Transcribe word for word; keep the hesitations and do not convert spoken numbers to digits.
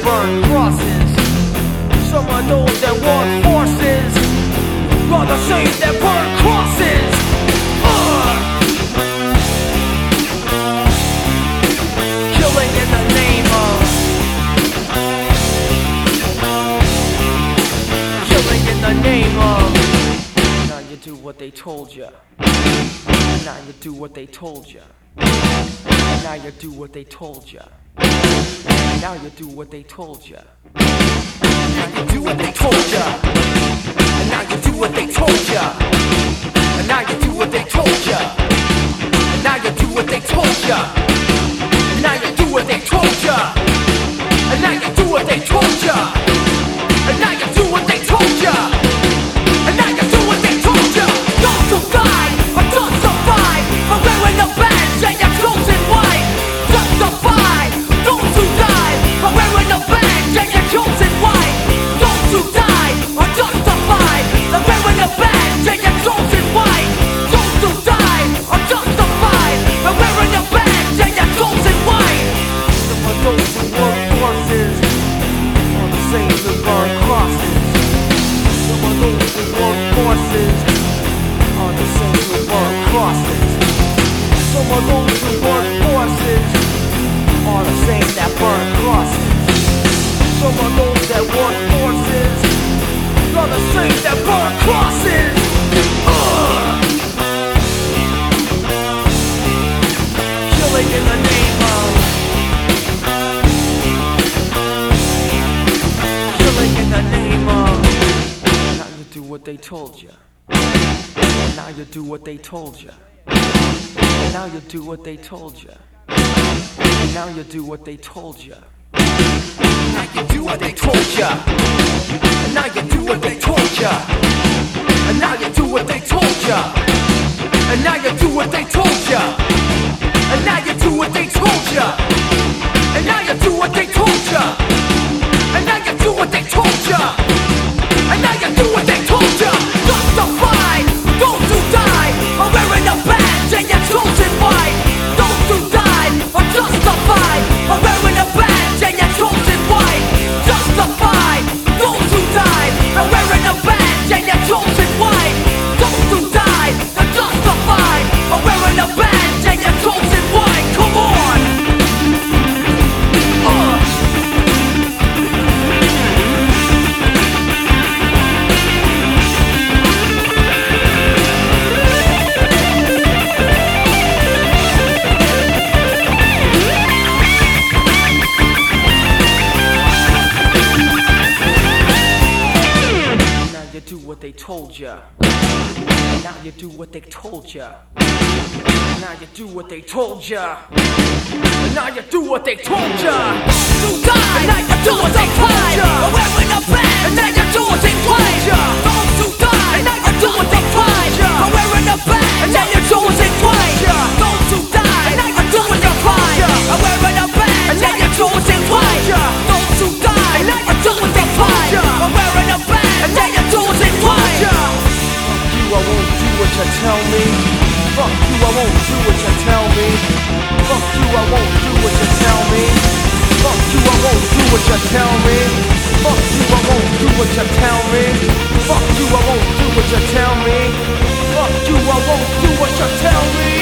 burn crosses. Some of those that want forces are the same that burn crosses. uh. Killing in the name of Killing in the name of. Now you do what they told ya. Now you do what they told ya. Now you do what they told ya. Now you do what they told ya. Now you do what they told ya. And now you do what they told ya. And now you do what they told ya. And now you do what they told ya. And now you do what they told ya. And now you do what they told ya. And now you do what they told ya. And now you do what they told ya. Those who die are justified for wearing a badge and your clothes in white. Justified those who die for wearing a badge and your clothes in white. Those who die are justified for wearing a badge and your clothes in white. Those who die are justified for wearing a badge and your clothes in white. Some of those who work forces are the same who burn crosses. Some of those who work forces are the same who burn crosses. Some of those who work forces are the same that burn crosses. Some of those that work forces are the same that burn crosses. uh. Killing in the name of Killing in the name of. Now you do what they told ya. Now you do what they told ya. Now you do what they told ya. Now you do what they told ya. Now you do what they told ya. And now you do what they told ya. And now you do what they told ya. And now you do what they told ya. And now you do what they told ya. And now you do what they told ya. And now you do what they told ya. And now you do what they told ya. Justified those who die are wearing a badge and your clothes in white. Those who died are justified for wearing a badge and your clothes in white. Justified those who died are wearing a badge and your clothes in white. Those who died are justified for wearing a badge and your clothes in white. Come on. uh. Do what they told ya. Now you do what they told ya. Now you do what they told ya. Now you do what they told ya. You die. Now you do what they told ya. Wearing a badge. And now you do what they told ya. Those who die. Now you do what they told ya. Wearing a badge. And now you do what they told ya. Those who die. Now you do what they told ya. Wearing a badge. And now you do what they told ya. Those who die. Now you do what they told ya. Wearing a badge. And now you do what they told ya. Fuck you, I won't do what you tell me. Fuck you, I won't do what you tell me. Fuck you, I won't do what you tell me. Fuck you, I won't do what you tell me. Fuck you, I won't do what you tell me. Fuck you, I won't do what you tell me. Fuck you, I won't do what you tell me.